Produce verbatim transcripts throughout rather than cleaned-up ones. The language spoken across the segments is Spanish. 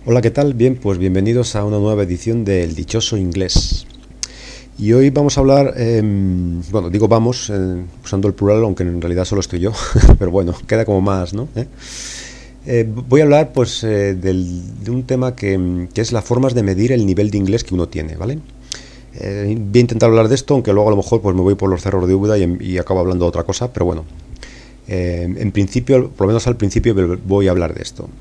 Hola, ¿qué tal? Bien, pues bienvenidos a una nueva edición del Dichoso Inglés. Y hoy vamos a hablar, eh, bueno, digo vamos, eh, usando el plural, aunque en realidad solo estoy yo, pero bueno, queda como más, ¿no? ¿Eh? Eh, voy a hablar, pues, eh, del- de un tema que, que es las formas de medir el nivel de inglés que uno tiene, ¿vale? Eh, voy a intentar hablar de esto, aunque luego a lo mejor pues me voy por los cerros de Úbeda y, y acabo hablando de otra cosa, pero bueno, eh, en principio, por lo menos al principio, voy a hablar de esto.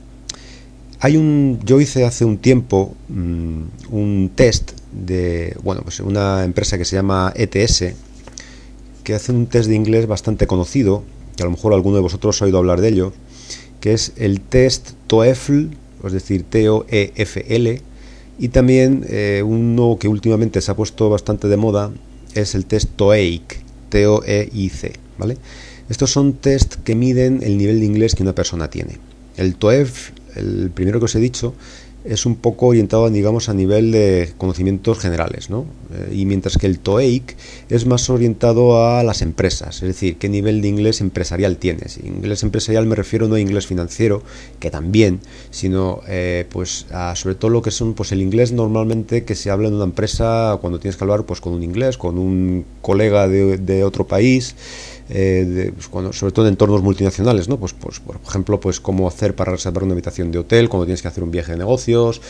Hay un, yo hice hace un tiempo mmm, un test de, bueno, pues una empresa que se llama E T S, que hace un test de inglés bastante conocido, que a lo mejor alguno de vosotros ha oído hablar de ello, que es el test TOEFL, es decir, T O E F L, y también eh, uno que últimamente se ha puesto bastante de moda es el test TOEIC, T O E I C, ¿vale? Estos son test que miden el nivel de inglés que una persona tiene. El TOEFL, el primero que os he dicho, es un poco orientado, digamos, a nivel de conocimientos generales, ¿no? Eh, y mientras que el TOEIC es más orientado a las empresas, es decir, qué nivel de inglés empresarial tienes. Inglés empresarial me refiero no a inglés financiero, que también, sino eh, pues a, sobre todo lo que son pues el inglés normalmente que se habla en una empresa cuando tienes que hablar pues con un inglés, con un colega de, de otro país. Eh, de, pues cuando, sobre todo en entornos multinacionales, ¿no? Pues, pues, por ejemplo, pues cómo hacer para reservar una habitación de hotel cuando tienes que hacer un viaje de negocios,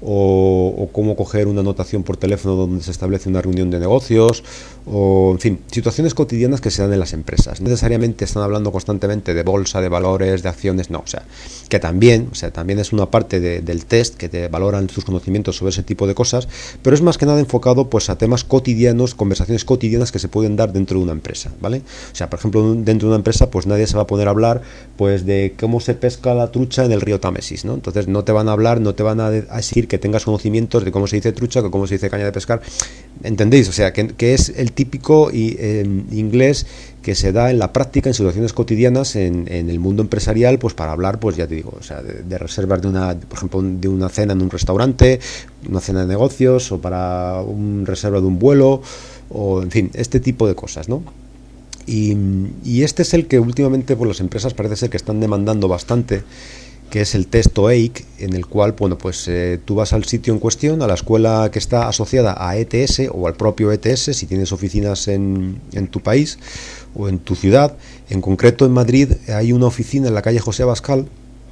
o, o cómo coger una anotación por teléfono donde se establece una reunión de negocios, o en fin, situaciones cotidianas que se dan en las empresas. No necesariamente están hablando constantemente de bolsa, de valores, de acciones, no, o sea, que también, o sea, también es una parte de, del test que te valoran tus conocimientos sobre ese tipo de cosas, pero es más que nada enfocado pues a temas cotidianos, conversaciones cotidianas que se pueden dar dentro de una empresa, ¿vale? O sea, por ejemplo, dentro de una empresa, pues nadie se va a poner a hablar pues de cómo se pesca la trucha en el río Támesis, ¿no? Entonces no te van a hablar, no te van a decir que tengas conocimientos de cómo se dice trucha, que cómo se dice caña de pescar, ¿entendéis? O sea, que, que es el típico y, eh, inglés que se da en la práctica, en situaciones cotidianas, en, en el mundo empresarial, pues para hablar, pues ya te digo, o sea, de, de reservas de una, por ejemplo, de una cena en un restaurante, una cena de negocios, o para un reserva de un vuelo, o en fin, este tipo de cosas, ¿no? Y, y este es el que últimamente pues, las empresas parece ser que están demandando bastante, que es el test TOEIC, en el cual, bueno, pues eh, tú vas al sitio en cuestión, a la escuela que está asociada a E T S o al propio E T S, si tienes oficinas en, en tu país o en tu ciudad. En concreto en Madrid hay una oficina en la calle José Abascal,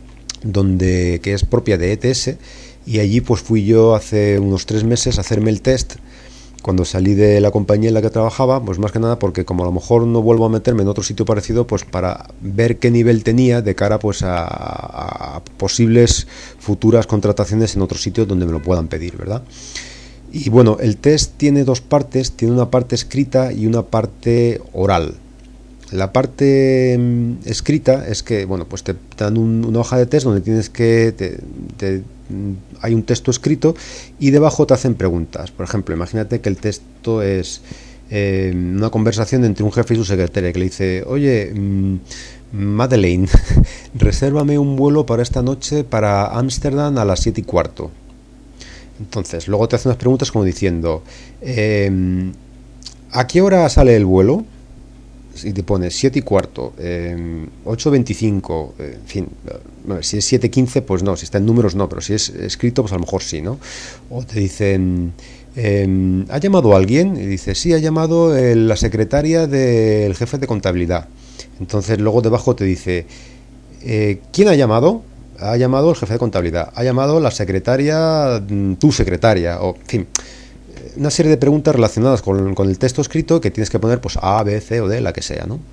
donde, que es propia de E T S, y allí pues fui yo hace unos tres meses a hacerme el test cuando salí de la compañía en la que trabajaba, pues más que nada porque como a lo mejor no vuelvo a meterme en otro sitio parecido, pues para ver qué nivel tenía de cara pues a, a posibles futuras contrataciones en otros sitios donde me lo puedan pedir, ¿verdad? Y bueno, el test tiene dos partes, tiene una parte escrita y una parte oral. La parte mmm, escrita es que, bueno, pues te dan un, una hoja de test donde tienes que, te, te, hay un texto escrito y debajo te hacen preguntas. Por ejemplo, imagínate que el texto es eh, una conversación entre un jefe y su secretaria que le dice, oye, mmm, Madeleine, resérvame un vuelo para esta noche para Ámsterdam a las siete y cuarto. Entonces, luego te hacen unas preguntas como diciendo, eh, ¿a qué hora sale el vuelo? Si te pones siete y cuarto, eh, ocho veinticinco, eh, en fin, bueno, si es siete quince, pues no, si está en números no, pero si es escrito, pues a lo mejor sí, ¿no? O te dicen, eh, ¿ha llamado alguien? Y dice, sí, ha llamado eh, la secretaria del jefe de contabilidad. Entonces luego debajo te dice, eh, ¿quién ha llamado? Ha llamado el jefe de contabilidad, ha llamado la secretaria, tu secretaria, o en fin, una serie de preguntas relacionadas con, con el texto escrito que tienes que poner pues A, B, C o D, la que sea, ¿no?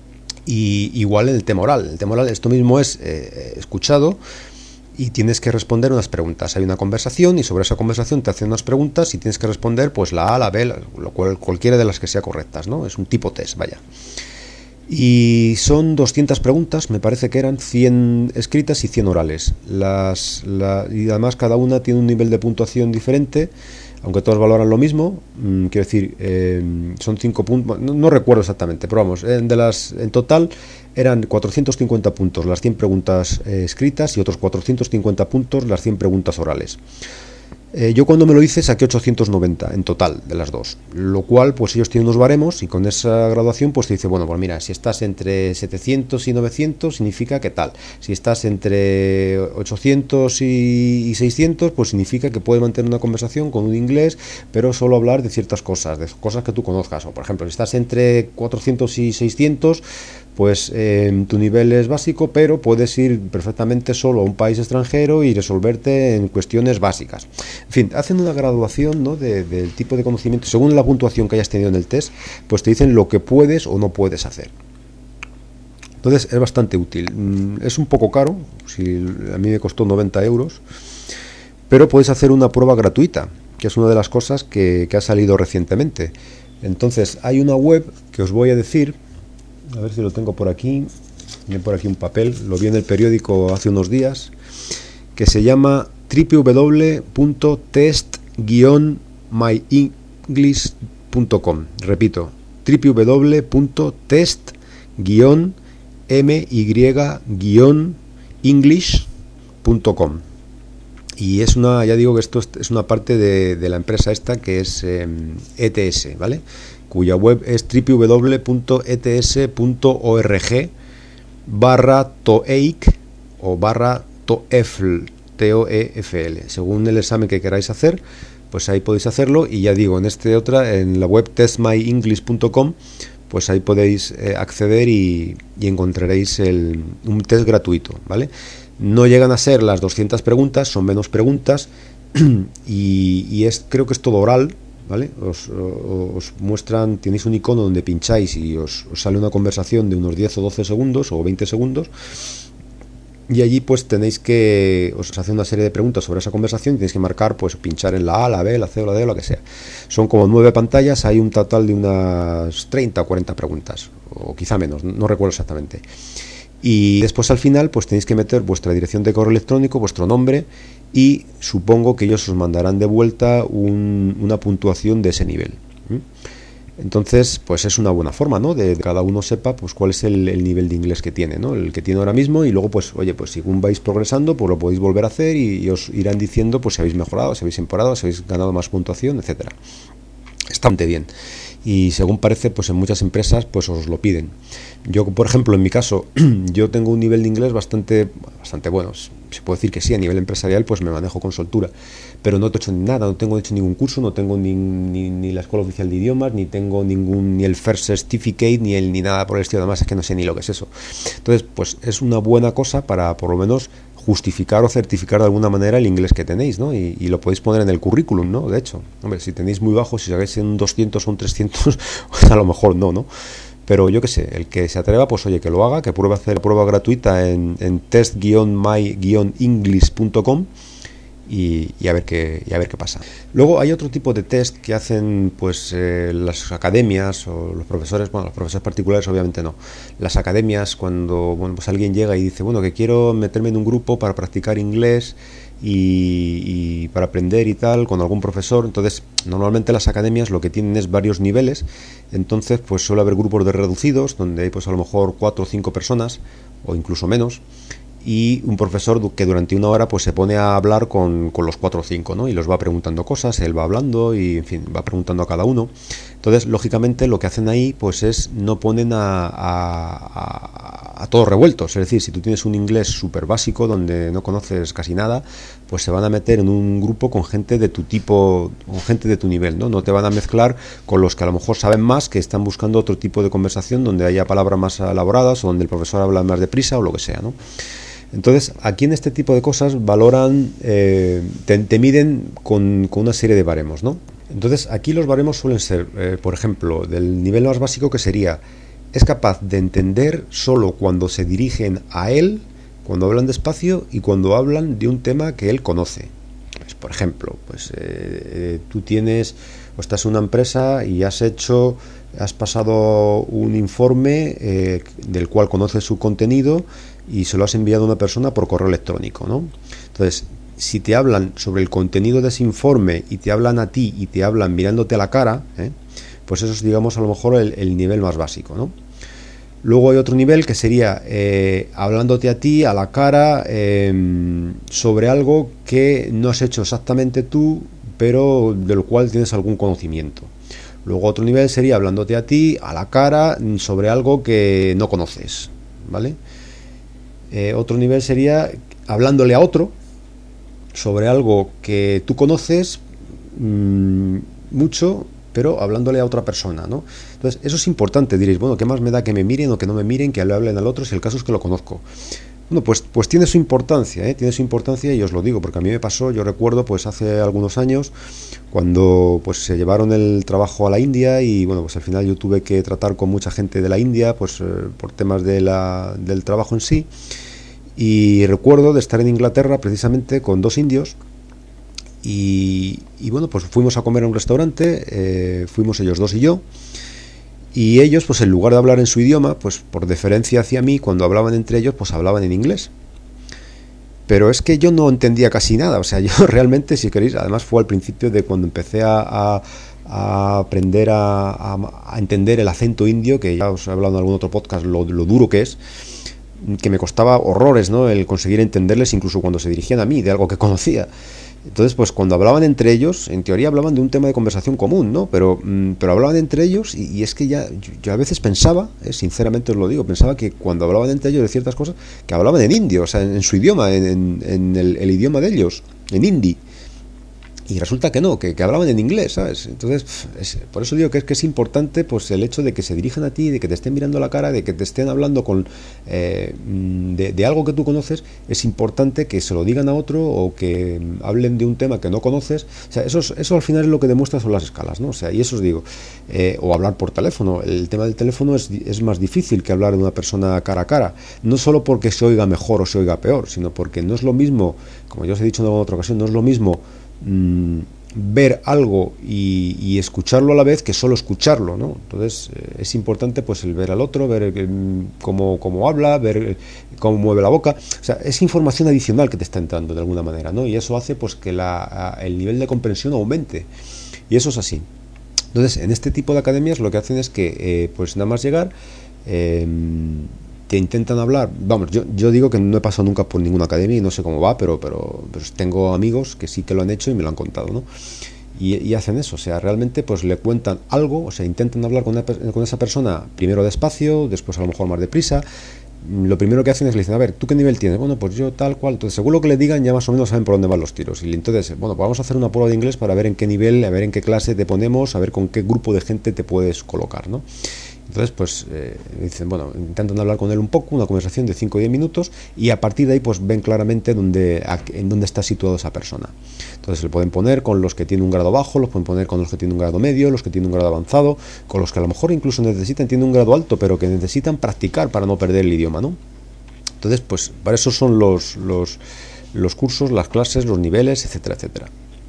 Y igual en el tema oral. El tema oral, esto mismo es eh, escuchado y tienes que responder unas preguntas. Hay una conversación y sobre esa conversación te hacen unas preguntas y tienes que responder pues la A, la B, la, lo cual, cualquiera de las que sea correctas, ¿no? Es un tipo test, vaya. Y son doscientas preguntas, me parece que eran cien escritas y cien orales. Las, la, y además cada una tiene un nivel de puntuación diferente, aunque todos valoran lo mismo. Mm, quiero decir, eh, son cinco puntos, no, no recuerdo exactamente, pero vamos, eh, de las, en total eran cuatrocientos cincuenta puntos las cien preguntas eh, escritas y otros cuatrocientos cincuenta puntos las cien preguntas orales. Eh, yo cuando me lo hice saqué ochocientos noventa en total de las dos, lo cual pues ellos tienen unos baremos y con esa graduación pues te dice, bueno, pues mira, si estás entre setecientos y novecientos significa que tal, si estás entre ochocientos y seiscientos pues significa que puedes mantener una conversación con un inglés, pero solo hablar de ciertas cosas, de cosas que tú conozcas, o por ejemplo, si estás entre cuatrocientos y seiscientos pues eh, tu nivel es básico, pero puedes ir perfectamente solo a un país extranjero y resolverte en cuestiones básicas. En fin, hacen una graduación, ¿no?, de, del tipo de conocimiento. Según la puntuación que hayas tenido en el test, pues te dicen lo que puedes o no puedes hacer. Entonces es bastante útil. Es un poco caro, si a mí me costó noventa euros, pero puedes hacer una prueba gratuita, que es una de las cosas que, que ha salido recientemente. Entonces hay una web que os voy a decir, a ver si lo tengo por aquí, tiene por aquí un papel, lo vi en el periódico hace unos días, que se llama w w w punto test guion my english punto com. Repito, w w w punto test guion my guion english punto com. Y es una, ya digo que esto es una parte de, de la empresa esta que es eh, E T S, ¿vale?, cuya web es w w w punto e t s punto org barra toeic o barra toefl, T O E F L. Según el examen que queráis hacer, pues ahí podéis hacerlo. Y ya digo, en este otra, en la web test my english punto com, pues ahí podéis eh, acceder y, y encontraréis el, un test gratuito, ¿vale? No llegan a ser las doscientas preguntas, son menos preguntas y, y es, creo que es todo oral, ¿vale? Os, os muestran, tenéis un icono donde pincháis y os, os sale una conversación de unos diez o doce segundos o veinte segundos, y allí pues tenéis que, os hace una serie de preguntas sobre esa conversación y tenéis que marcar, pues pinchar en la A, la B, la C o la D o la que sea. Son como nueve pantallas, hay un total de unas treinta o cuarenta preguntas, o quizá menos, no recuerdo exactamente. Y después al final pues tenéis que meter vuestra dirección de correo electrónico, vuestro nombre, y supongo que ellos os mandarán de vuelta un, una puntuación de ese nivel. ¿Mm? Entonces, pues es una buena forma, ¿no?, de que cada uno sepa pues cuál es el, el nivel de inglés que tiene, ¿no?, el que tiene ahora mismo, y luego pues, oye, pues según vais progresando, pues lo podéis volver a hacer y, y os irán diciendo pues si habéis mejorado, si habéis empeorado, si habéis ganado más puntuación, etcétera. Está bastante bien. Y según parece, pues en muchas empresas pues os lo piden. Yo, por ejemplo, en mi caso, yo tengo un nivel de inglés bastante bastante bueno. Se puede decir que sí, a nivel empresarial pues me manejo con soltura, pero no he hecho nada, no tengo hecho ningún curso, no tengo ni, ni, ni la Escuela Oficial de Idiomas, ni tengo ningún, ni el First Certificate, ni el ni nada por el estilo. Además es que no sé ni lo que es eso. Entonces, pues es una buena cosa para por lo menos justificar o certificar de alguna manera el inglés que tenéis, ¿no? Y, y lo podéis poner en el currículum, ¿no? De hecho, hombre, si tenéis muy bajo, si sacáis en un doscientos o un trescientos, pues a lo mejor no, ¿no? Pero yo qué sé, el que se atreva, pues oye, que lo haga, que pruebe a hacer prueba gratuita en, en test guion my guion english punto com y, y a ver qué y a ver qué pasa. Luego hay otro tipo de test que hacen pues eh, las academias o los profesores, bueno, los profesores particulares obviamente no. Las academias, cuando bueno, pues alguien llega y dice, bueno, que quiero meterme en un grupo para practicar inglés y, y para aprender y tal con algún profesor. Entonces, normalmente las academias lo que tienen es varios niveles. Entonces, pues suele haber grupos de reducidos donde hay pues a lo mejor cuatro o cinco personas o incluso menos, y un profesor que durante una hora pues se pone a hablar con, con los cuatro o cinco, ¿no? Y los va preguntando cosas, él va hablando y en fin, va preguntando a cada uno. Entonces, lógicamente, lo que hacen ahí pues es no ponen a, a, a, a todos revueltos. Es decir, si tú tienes un inglés súper básico donde no conoces casi nada, pues se van a meter en un grupo con gente de tu tipo, con gente de tu nivel, ¿no? No te van a mezclar con los que a lo mejor saben más, que están buscando otro tipo de conversación donde haya palabras más elaboradas o donde el profesor habla más deprisa o lo que sea, ¿no? Entonces, aquí en este tipo de cosas valoran, eh, te, te miden con, con una serie de baremos, ¿no? Entonces, aquí los baremos suelen ser, eh, por ejemplo, del nivel más básico, que sería, es capaz de entender solo cuando se dirigen a él, cuando hablan despacio y cuando hablan de un tema que él conoce. Pues, por ejemplo, pues eh, eh, tú tienes, o estás en una empresa y has hecho, has pasado un informe eh, del cual conoces su contenido y se lo has enviado a una persona por correo electrónico, ¿no? Entonces, si te hablan sobre el contenido de ese informe y te hablan a ti y te hablan mirándote a la cara, ¿eh? Pues eso es, digamos, a lo mejor el, el nivel más básico, ¿no? Luego hay otro nivel que sería eh, hablándote a ti, a la cara, eh, sobre algo que no has hecho exactamente tú, pero del cual tienes algún conocimiento. Luego otro nivel sería hablándote a ti, a la cara, sobre algo que no conoces, ¿vale? Eh, otro nivel sería hablándole a otro sobre algo que tú conoces mmm, mucho, pero hablándole a otra persona, ¿no? Entonces, eso es importante. Diréis, bueno, ¿qué más me da que me miren o que no me miren, que le hablen al otro, si el caso es que lo conozco? Bueno, pues, pues tiene su importancia, ¿eh? Tiene su importancia, y os lo digo, porque a mí me pasó, yo recuerdo, pues hace algunos años, cuando pues se llevaron el trabajo a la India, y bueno, pues al final yo tuve que tratar con mucha gente de la India, pues eh, por temas de la, del trabajo en sí, y recuerdo de estar en Inglaterra precisamente con dos indios. Y, y bueno, pues fuimos a comer a un restaurante, eh, fuimos ellos dos y yo, y ellos, pues en lugar de hablar en su idioma, pues por deferencia hacia mí, cuando hablaban entre ellos, pues hablaban en inglés. Pero es que yo no entendía casi nada, o sea, yo realmente, si queréis, además fue al principio de cuando empecé a, a, a aprender a, a, a entender el acento indio, que ya os he hablado en algún otro podcast lo, lo duro que es, que me costaba horrores, ¿no?, el conseguir entenderles, incluso cuando se dirigían a mí, de algo que conocía. Entonces, pues cuando hablaban entre ellos, en teoría hablaban de un tema de conversación común, ¿no? Pero, mmm, pero hablaban entre ellos, y, y es que ya, yo, yo a veces pensaba, eh, sinceramente os lo digo, pensaba que cuando hablaban entre ellos de ciertas cosas, que hablaban en indio, o sea, en, en su idioma, en, en, en el, el idioma de ellos, en hindi. Y resulta que no, que, que hablaban en inglés, ¿sabes? Entonces, es, por eso digo que es que es importante, pues el hecho de que se dirijan a ti, de que te estén mirando la cara, de que te estén hablando con eh, de, de algo que tú conoces. Es importante que se lo digan a otro, o que hablen de un tema que no conoces. O sea, eso, es, eso al final es lo que demuestra son las escalas, ¿no? O sea, y eso os digo, eh, o hablar por teléfono. El tema del teléfono es, es más difícil que hablar de una persona cara a cara, no solo porque se oiga mejor o se oiga peor, sino porque no es lo mismo, como yo os he dicho en alguna otra ocasión, no es lo mismo ver algo y, y escucharlo a la vez que solo escucharlo, ¿no? Entonces eh, es importante, pues el ver al otro, ver eh, cómo, cómo habla, ver eh, cómo mueve la boca. O sea, es información adicional que te está entrando de alguna manera, ¿no? Y eso hace, pues, que la, el nivel de comprensión aumente, y eso es así. Entonces, en este tipo de academias lo que hacen es que eh, pues nada más llegar, eh, te intentan hablar. Vamos, yo, yo digo que no he pasado nunca por ninguna academia y no sé cómo va, pero, pero, pero tengo amigos que sí que lo han hecho y me lo han contado, ¿no? Y, y hacen eso, o sea, realmente pues le cuentan algo, o sea, intentan hablar con, una, con esa persona primero despacio, después a lo mejor más deprisa. Lo primero que hacen es le dicen, a ver, ¿tú qué nivel tienes? Bueno, pues yo tal cual. Entonces, según lo que le digan, ya más o menos saben por dónde van los tiros. Y entonces, bueno, pues vamos a hacer una prueba de inglés para ver en qué nivel, a ver en qué clase te ponemos, a ver con qué grupo de gente te puedes colocar, ¿no? Entonces, pues eh, dicen, bueno, intentan hablar con él un poco, una conversación de cinco o diez minutos, y a partir de ahí pues ven claramente dónde, a, en dónde está situado esa persona. Entonces le pueden poner con los que tienen un grado bajo, los pueden poner con los que tienen un grado medio, los que tienen un grado avanzado, con los que a lo mejor incluso necesitan, tienen un grado alto, pero que necesitan practicar para no perder el idioma, ¿no? Entonces, pues para eso son los, los, los cursos, las clases, los niveles, etcétera, etcétera.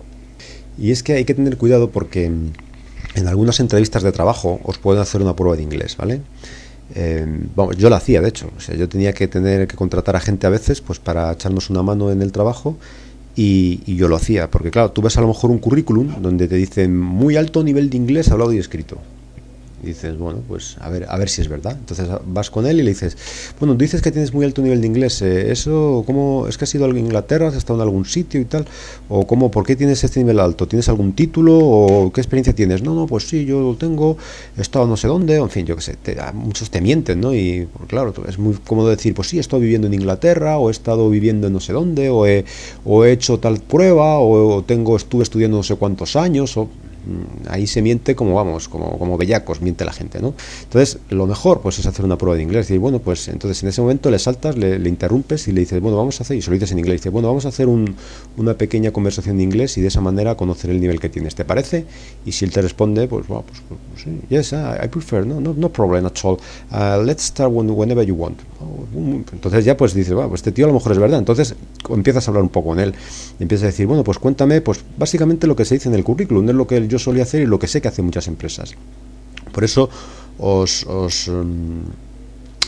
Y es que hay que tener cuidado porque en algunas entrevistas de trabajo os pueden hacer una prueba de inglés, ¿vale? Eh, vamos, yo la hacía, de hecho. O sea, yo tenía que tener que contratar a gente a veces, pues para echarnos una mano en el trabajo, y, y yo lo hacía. Porque claro, tú ves a lo mejor un currículum donde te dicen muy alto nivel de inglés hablado y escrito. Y dices, bueno, pues a ver, a ver si es verdad. Entonces vas con él y le dices, bueno, tú dices que tienes muy alto nivel de inglés, eh, ¿eso cómo es que has ido a Inglaterra, has estado en algún sitio y tal? ¿O cómo, por qué tienes este nivel alto? ¿Tienes algún título o qué experiencia tienes? No, no, pues sí, yo lo tengo, he estado no sé dónde, en fin, yo qué sé, te, muchos te mienten, ¿no? Y pues, claro, es muy cómodo decir, pues sí, he estado viviendo en Inglaterra, o he estado viviendo en no sé dónde, o he, o he hecho tal prueba, o, o tengo, estuve estudiando no sé cuántos años, o... ahí se miente como vamos, como, como bellacos, miente la gente, ¿no? Entonces, lo mejor pues es hacer una prueba de inglés. Y bueno, pues entonces en ese momento le saltas, le, le interrumpes y le dices, bueno, vamos a hacer, y se lo dices en inglés, dices, bueno, vamos a hacer un, una pequeña conversación de inglés, y de esa manera conocer el nivel que tienes, ¿te parece? Y si él te responde, pues, bueno, pues, pues, pues sí, yes, I, I prefer, no, no, no problem at all, uh, let's start when, whenever you want. Entonces ya pues dices, bueno, pues este tío a lo mejor es verdad. Entonces empiezas a hablar un poco con él, y empiezas a decir, bueno, pues cuéntame, pues básicamente lo que se dice en el currículum, es lo que yo solía hacer y lo que sé que hacen muchas empresas. Por eso os, os, um,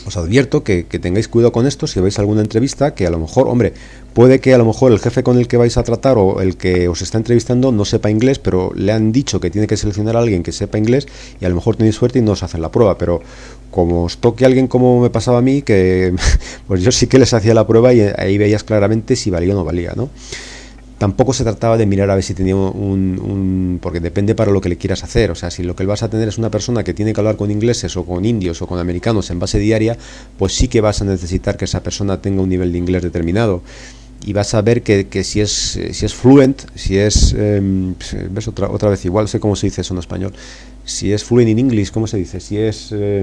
os advierto que, que tengáis cuidado con esto si veis alguna entrevista, que a lo mejor, hombre, puede que a lo mejor el jefe con el que vais a tratar o el que os está entrevistando no sepa inglés, pero le han dicho que tiene que seleccionar a alguien que sepa inglés y a lo mejor tenéis suerte y no os hacen la prueba, pero como os toque a alguien como me pasaba a mí, que pues yo sí que les hacía la prueba y ahí veías claramente si valía o no valía, ¿no? Tampoco se trataba de mirar a ver si tenía un, un... porque depende para lo que le quieras hacer. O sea, si lo que vas a tener es una persona que tiene que hablar con ingleses o con indios o con americanos en base diaria, pues sí que vas a necesitar que esa persona tenga un nivel de inglés determinado. Y vas a ver que, que si es si es fluent, si es... Eh, ¿ves? Otra, otra vez igual, sé cómo se dice eso en español. Si es fluent in English, ¿cómo se dice? Si es... Eh,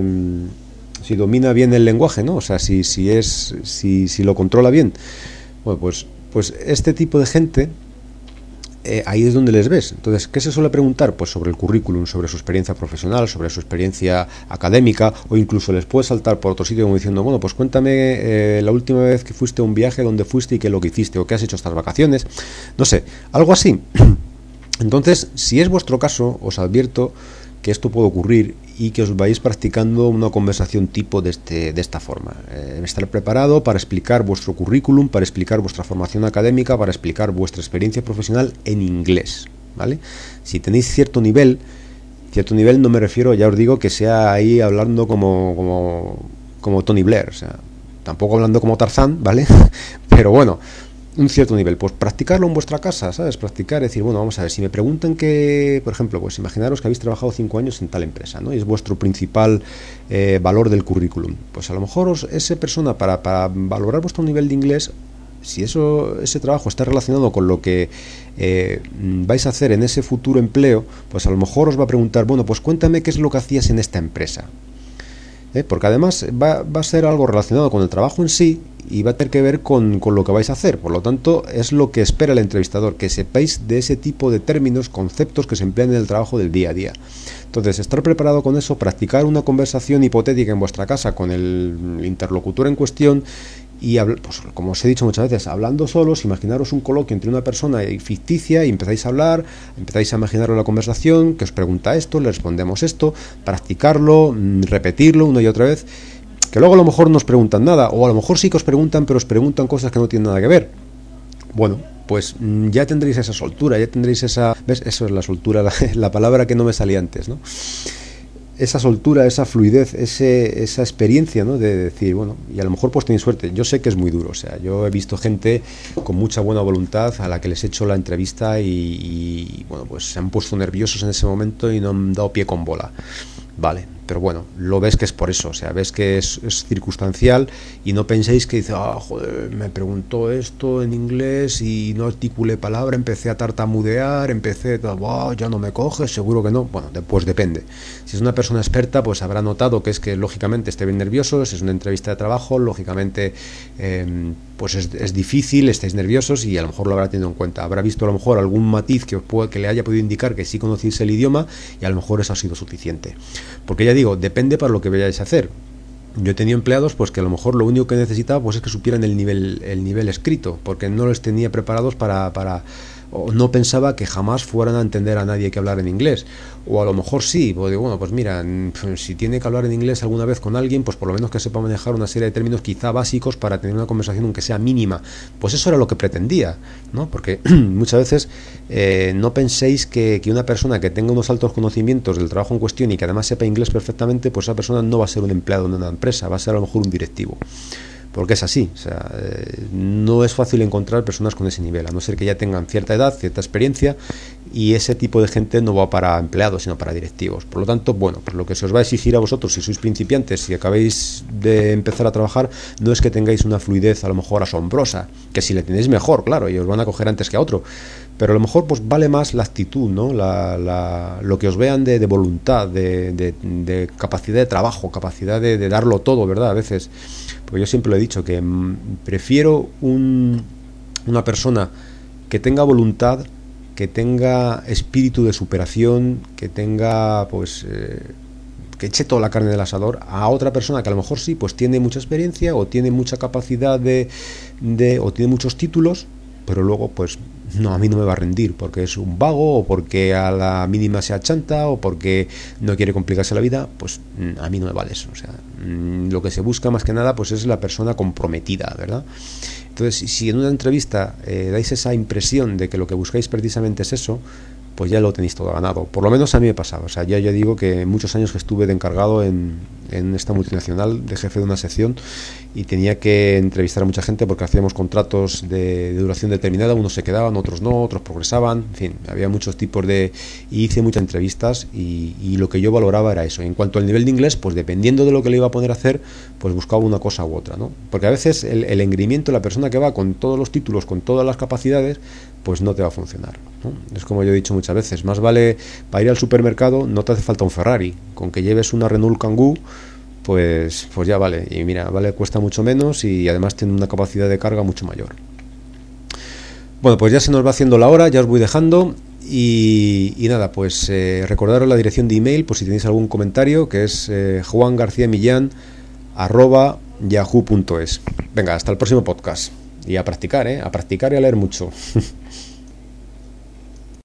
si domina bien el lenguaje, ¿no? O sea, si, si, es, si, si lo controla bien. Bueno, pues... Pues este tipo de gente, eh, ahí es donde les ves. Entonces, ¿qué se suele preguntar? Pues sobre el currículum, sobre su experiencia profesional, sobre su experiencia académica, o incluso les puede saltar por otro sitio como diciendo, bueno, pues cuéntame eh, la última vez que fuiste a un viaje, dónde fuiste y qué es lo que hiciste, o qué has hecho estas vacaciones. No sé, algo así. Entonces, si es vuestro caso, os advierto que esto puede ocurrir y que os vais practicando una conversación tipo de, este, de esta forma. Eh, estar preparado para explicar vuestro currículum, para explicar vuestra formación académica, para explicar vuestra experiencia profesional en inglés, ¿vale? Si tenéis cierto nivel, cierto nivel no me refiero, ya os digo, que sea ahí hablando como, como, como Tony Blair, o sea, tampoco hablando como Tarzán, ¿vale? Pero bueno, un cierto nivel, pues practicarlo en vuestra casa, ¿sabes? Practicar, decir, bueno, vamos a ver, si me preguntan que, por ejemplo, pues imaginaros que habéis trabajado cinco años en tal empresa, ¿no? Y es vuestro principal eh, valor del currículum. Pues a lo mejor os, esa persona, para, para valorar vuestro nivel de inglés, si eso ese trabajo está relacionado con lo que eh, vais a hacer en ese futuro empleo, pues a lo mejor os va a preguntar, bueno, pues cuéntame qué es lo que hacías en esta empresa. ¿Eh? Porque además va, va a ser algo relacionado con el trabajo en sí y va a tener que ver con, con lo que vais a hacer. Por lo tanto, es lo que espera el entrevistador, que sepáis de ese tipo de términos, conceptos que se emplean en el trabajo del día a día. Entonces, estar preparado con eso, practicar una conversación hipotética en vuestra casa con el interlocutor en cuestión y, pues, como os he dicho muchas veces, hablando solos, imaginaros un coloquio entre una persona ficticia y empezáis a hablar, empezáis a imaginaros la conversación, que os pregunta esto, le respondemos esto, practicarlo, repetirlo una y otra vez, que luego a lo mejor no os preguntan nada, o a lo mejor sí que os preguntan, pero os preguntan cosas que no tienen nada que ver. Bueno, pues ya tendréis esa soltura, ya tendréis esa... ¿Ves? Eso es la soltura, la, la palabra que no me salía antes, ¿no? Esa soltura, esa fluidez, ese, esa experiencia, ¿no? De decir, bueno, y a lo mejor pues tenéis suerte. Yo sé que es muy duro, o sea, yo he visto gente con mucha buena voluntad a la que les he hecho la entrevista y, y bueno, pues se han puesto nerviosos en ese momento y no han dado pie con bola. Vale, pero bueno, lo ves que es por eso, o sea, ves que es, es circunstancial y no penséis que dice, ah, joder, me preguntó esto en inglés y no articulé palabra, empecé a tartamudear, empecé, wow, ya no me coges, seguro que no. Bueno, pues depende. Si es una persona experta, pues habrá notado que es que lógicamente esté bien nervioso, si es una entrevista de trabajo, lógicamente eh, pues es, es difícil, estáis nerviosos y a lo mejor lo habrá tenido en cuenta. Habrá visto a lo mejor algún matiz que, os pueda, que le haya podido indicar que sí conocéis el idioma y a lo mejor eso ha sido suficiente. Porque ya digo, depende para lo que vayáis a hacer. Yo he tenido empleados pues que a lo mejor lo único que necesitaba pues es que supieran el nivel el nivel escrito, porque no los tenía preparados para, para o no pensaba que jamás fueran a entender a nadie que hablar en inglés, o a lo mejor sí, pues digo, bueno, pues mira, si tiene que hablar en inglés alguna vez con alguien, pues por lo menos que sepa manejar una serie de términos quizá básicos para tener una conversación aunque sea mínima. Pues eso era lo que pretendía, ¿no? Porque muchas veces eh, no penséis que, que una persona que tenga unos altos conocimientos del trabajo en cuestión y que además sepa inglés perfectamente, pues esa persona no va a ser un empleado en una empresa, va a ser a lo mejor un directivo. Porque es así, o sea, eh, no es fácil encontrar personas con ese nivel, a no ser que ya tengan cierta edad, cierta experiencia, y ese tipo de gente no va para empleados, sino para directivos. Por lo tanto, bueno, pues lo que se os va a exigir a vosotros, si sois principiantes, si acabáis de empezar a trabajar, no es que tengáis una fluidez a lo mejor asombrosa, que si le tenéis mejor, claro, y os van a coger antes que a otro, pero a lo mejor pues vale más la actitud, ¿no? La, la, lo que os vean de, de voluntad, de, de, de capacidad de trabajo, capacidad de, de darlo todo, ¿verdad? A veces, porque yo siempre lo he dicho, que mmm, prefiero un, una persona que tenga voluntad, que tenga espíritu de superación, que tenga, pues, eh, que eche toda la carne del asador, a otra persona que a lo mejor sí, pues tiene mucha experiencia o tiene mucha capacidad de, de o tiene muchos títulos, pero luego pues no, a mí no me va a rendir porque es un vago, o porque a la mínima se achanta, o porque no quiere complicarse la vida. Pues a mí no me vale eso. O sea, lo que se busca más que nada pues es la persona comprometida, ¿verdad? Entonces, si en una entrevista eh, dais esa impresión de que lo que buscáis precisamente es eso, pues ya lo tenéis todo ganado. Por lo menos a mí me pasaba. O sea, ya, ya digo que muchos años que estuve de encargado en, en esta multinacional, de jefe de una sección, y tenía que entrevistar a mucha gente porque hacíamos contratos de, de duración determinada. Unos se quedaban, otros no, otros progresaban. En fin, había muchos tipos de... Y hice muchas entrevistas y, y lo que yo valoraba era eso. En cuanto al nivel de inglés, pues dependiendo de lo que le iba a poner a hacer, pues buscaba una cosa u otra, ¿no? Porque a veces el, el engreimiento, la persona que va con todos los títulos, con todas las capacidades, pues no te va a funcionar, ¿no? Es como yo he dicho muchas veces, más vale para ir al supermercado no te hace falta un Ferrari, con que lleves una Renault Kangoo, pues, pues ya vale, y mira, vale, cuesta mucho menos y además tiene una capacidad de carga mucho mayor. Bueno, pues ya se nos va haciendo la hora, ya os voy dejando y, y nada, pues eh, recordaros la dirección de email por si tenéis algún comentario, que es eh, juangarciamillán arroba yahoo punto es. Venga, hasta el próximo podcast. Y a practicar, ¿eh? A practicar y a leer mucho.